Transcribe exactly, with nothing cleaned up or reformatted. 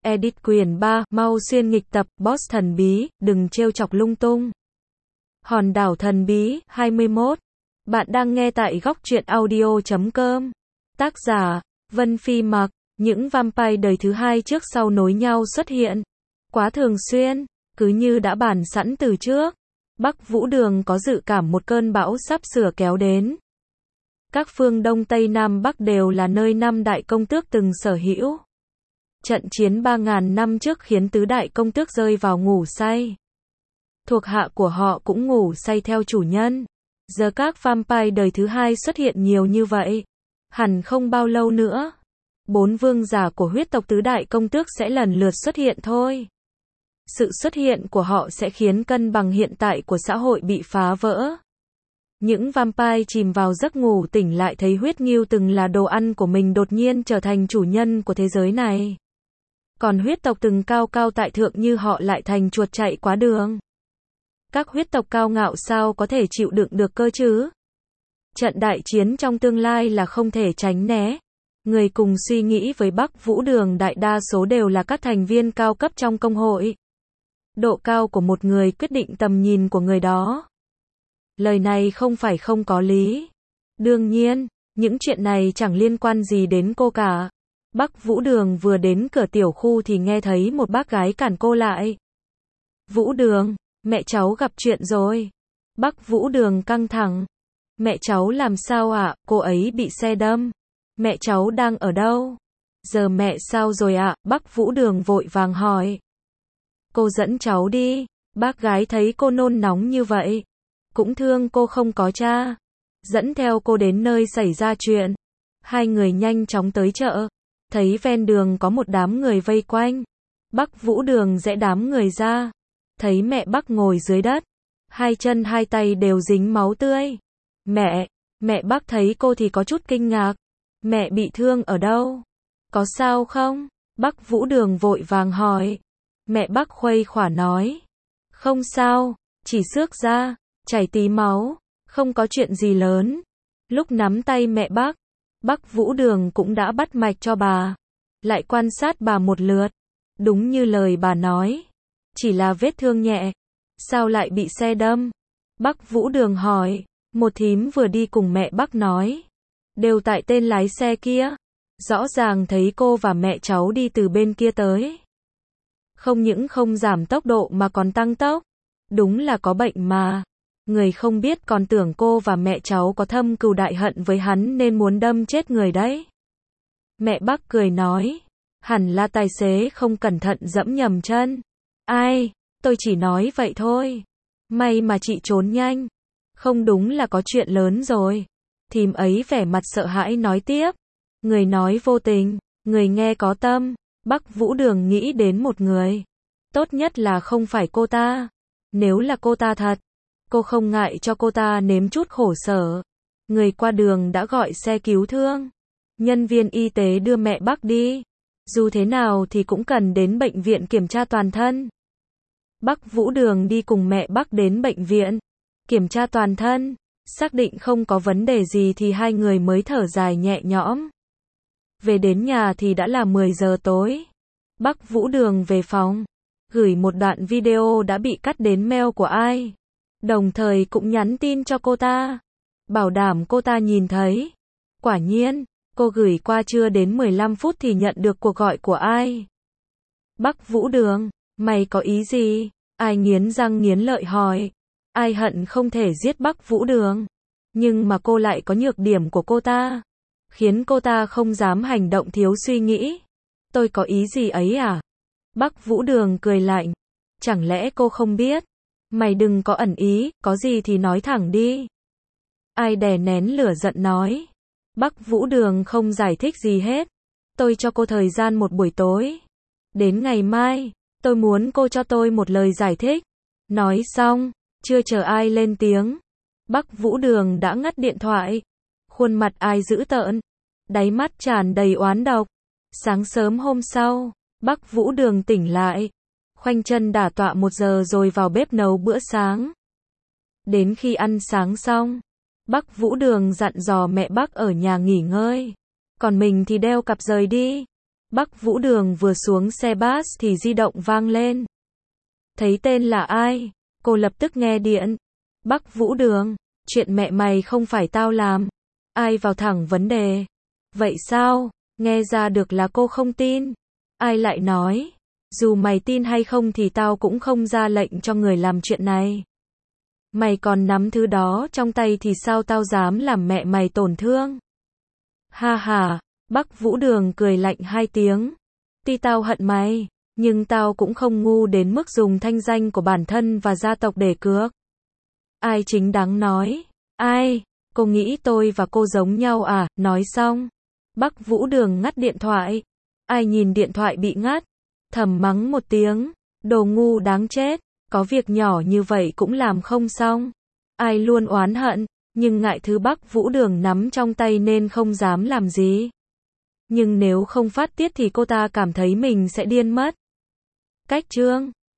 Edit quyển ba, mau xuyên nghịch tập, Boss thần bí, đừng trêu chọc lung tung. Hòn đảo thần bí, hai mươi mốt. Bạn đang nghe tại góc truyện audio chấm com. Tác giả, Vân Phi Mặc. Những vampire đời thứ hai trước sau nối nhau xuất hiện. Quá thường xuyên, cứ như đã bàn sẵn từ trước. Bắc Vũ Đường có dự cảm một cơn bão sắp sửa kéo đến. Các phương Đông Tây Nam Bắc đều là nơi năm đại công tước từng sở hữu. Trận chiến ba ngàn năm trước khiến tứ đại công tước rơi vào ngủ say. Thuộc hạ của họ cũng ngủ say theo chủ nhân. Giờ các vampire đời thứ hai xuất hiện nhiều như vậy. Hẳn không bao lâu nữa, bốn vương giả của huyết tộc tứ đại công tước sẽ lần lượt xuất hiện thôi. Sự xuất hiện của họ sẽ khiến cân bằng hiện tại của xã hội bị phá vỡ. Những vampire chìm vào giấc ngủ tỉnh lại thấy huyết ngưu từng là đồ ăn của mình đột nhiên trở thành chủ nhân của thế giới này. Còn huyết tộc từng cao cao tại thượng như họ lại thành chuột chạy quá đường. Các huyết tộc cao ngạo sao có thể chịu đựng được cơ chứ? Trận đại chiến trong tương lai là không thể tránh né. Người cùng suy nghĩ với Bắc Vũ Đường đại đa số đều là các thành viên cao cấp trong công hội. Độ cao của một người quyết định tầm nhìn của người đó. Lời này không phải không có lý. Đương nhiên, những chuyện này chẳng liên quan gì đến cô cả. Bắc Vũ Đường vừa đến cửa tiểu khu thì nghe thấy một bác gái cản cô lại. Vũ Đường, mẹ cháu gặp chuyện rồi. Bắc Vũ Đường căng thẳng. Mẹ cháu làm sao ạ? À? Cô ấy bị xe đâm. Mẹ cháu đang ở đâu? Giờ mẹ sao rồi ạ? À? Bắc Vũ Đường vội vàng hỏi. Cô dẫn cháu đi. Bác gái thấy cô nôn nóng như vậy, cũng thương cô không có cha. Dẫn theo cô đến nơi xảy ra chuyện. Hai người nhanh chóng tới chợ. Thấy ven đường có một đám người vây quanh. Bắc Vũ Đường giãy đám người ra. Thấy mẹ Bắc ngồi dưới đất. Hai chân hai tay đều dính máu tươi. Mẹ, mẹ Bắc thấy cô thì có chút kinh ngạc. Mẹ bị thương ở đâu? Có sao không? Bắc Vũ Đường vội vàng hỏi. Mẹ Bắc khuây khỏa nói. Không sao, chỉ xước da, chảy tí máu, không có chuyện gì lớn. Lúc nắm tay mẹ Bắc, Bắc Vũ Đường cũng đã bắt mạch cho bà. Lại quan sát bà một lượt. Đúng như lời bà nói. Chỉ là vết thương nhẹ. Sao lại bị xe đâm? Bắc Vũ Đường hỏi. Một thím vừa đi cùng mẹ Bắc nói. Đều tại tên lái xe kia. Rõ ràng thấy cô và mẹ cháu đi từ bên kia tới. Không những không giảm tốc độ mà còn tăng tốc. Đúng là có bệnh mà. Người không biết còn tưởng cô và mẹ cháu có thâm cừu đại hận với hắn nên muốn đâm chết người đấy. Mẹ Bắc cười nói. Hẳn là tài xế không cẩn thận dẫm nhầm chân. Ai, tôi chỉ nói vậy thôi. May mà chị trốn nhanh. Không đúng là có chuyện lớn rồi. Thím ấy vẻ mặt sợ hãi nói tiếp. Người nói vô tình, người nghe có tâm. Bắc Vũ Đường nghĩ đến một người. Tốt nhất là không phải cô ta. Nếu là cô ta thật, cô không ngại cho cô ta nếm chút khổ sở. Người qua đường đã gọi xe cứu thương. Nhân viên y tế đưa mẹ Bắc đi. Dù thế nào thì cũng cần đến bệnh viện kiểm tra toàn thân. Bắc Vũ Đường đi cùng mẹ Bắc đến bệnh viện. Kiểm tra toàn thân. Xác định không có vấn đề gì thì hai người mới thở dài nhẹ nhõm. Về đến nhà thì đã là mười giờ tối. Bắc Vũ Đường về phòng. Gửi một đoạn video đã bị cắt đến mail của ai. Đồng thời cũng nhắn tin cho cô ta. Bảo đảm cô ta nhìn thấy. Quả nhiên, cô gửi qua chưa đến mười lăm phút thì nhận được cuộc gọi của ai. Bắc Vũ Đường, mày có ý gì? Ai nghiến răng nghiến lợi hỏi. Ai hận không thể giết Bắc Vũ Đường. Nhưng mà cô lại có nhược điểm của cô ta. Khiến cô ta không dám hành động thiếu suy nghĩ. Tôi có ý gì ấy à? Bắc Vũ Đường cười lạnh. Chẳng lẽ cô không biết? Mày đừng có ẩn ý, có gì thì nói thẳng đi. Ai đè nén lửa giận nói. Bắc Vũ Đường không giải thích gì hết. Tôi cho cô thời gian một buổi tối. Đến ngày mai, tôi muốn cô cho tôi một lời giải thích. Nói xong, chưa chờ ai lên tiếng. Bắc Vũ Đường đã ngắt điện thoại. Khuôn mặt ai dữ tợn. Đáy mắt tràn đầy oán độc. Sáng sớm hôm sau, Bắc Vũ Đường tỉnh lại. Khoanh chân đả tọa một giờ rồi vào bếp nấu bữa sáng. Đến khi ăn sáng xong, Bắc Vũ Đường dặn dò mẹ Bắc ở nhà nghỉ ngơi. Còn mình thì đeo cặp rời đi. Bắc Vũ Đường vừa xuống xe bus thì di động vang lên. Thấy tên là ai? Cô lập tức nghe điện. Bắc Vũ Đường, chuyện mẹ mày không phải tao làm. Ai vào thẳng vấn đề. Vậy sao? Nghe ra được là cô không tin. Ai lại nói, dù mày tin hay không thì tao cũng không ra lệnh cho người làm chuyện này. Mày còn nắm thứ đó trong tay thì sao tao dám làm mẹ mày tổn thương? Ha ha, Bắc Vũ Đường cười lạnh hai tiếng. Tuy tao hận mày, nhưng tao cũng không ngu đến mức dùng thanh danh của bản thân và gia tộc để cược. Ai chính đáng nói. Ai? Cô nghĩ tôi và cô giống nhau à? Nói xong, Bắc Vũ Đường ngắt điện thoại. Ai nhìn điện thoại bị ngắt, thầm mắng một tiếng. Đồ ngu đáng chết, có việc nhỏ như vậy cũng làm không xong. Ai luôn oán hận, nhưng ngại thứ Bắc Vũ Đường nắm trong tay nên không dám làm gì. Nhưng nếu không phát tiết thì cô ta cảm thấy mình sẽ điên mất. Cách chương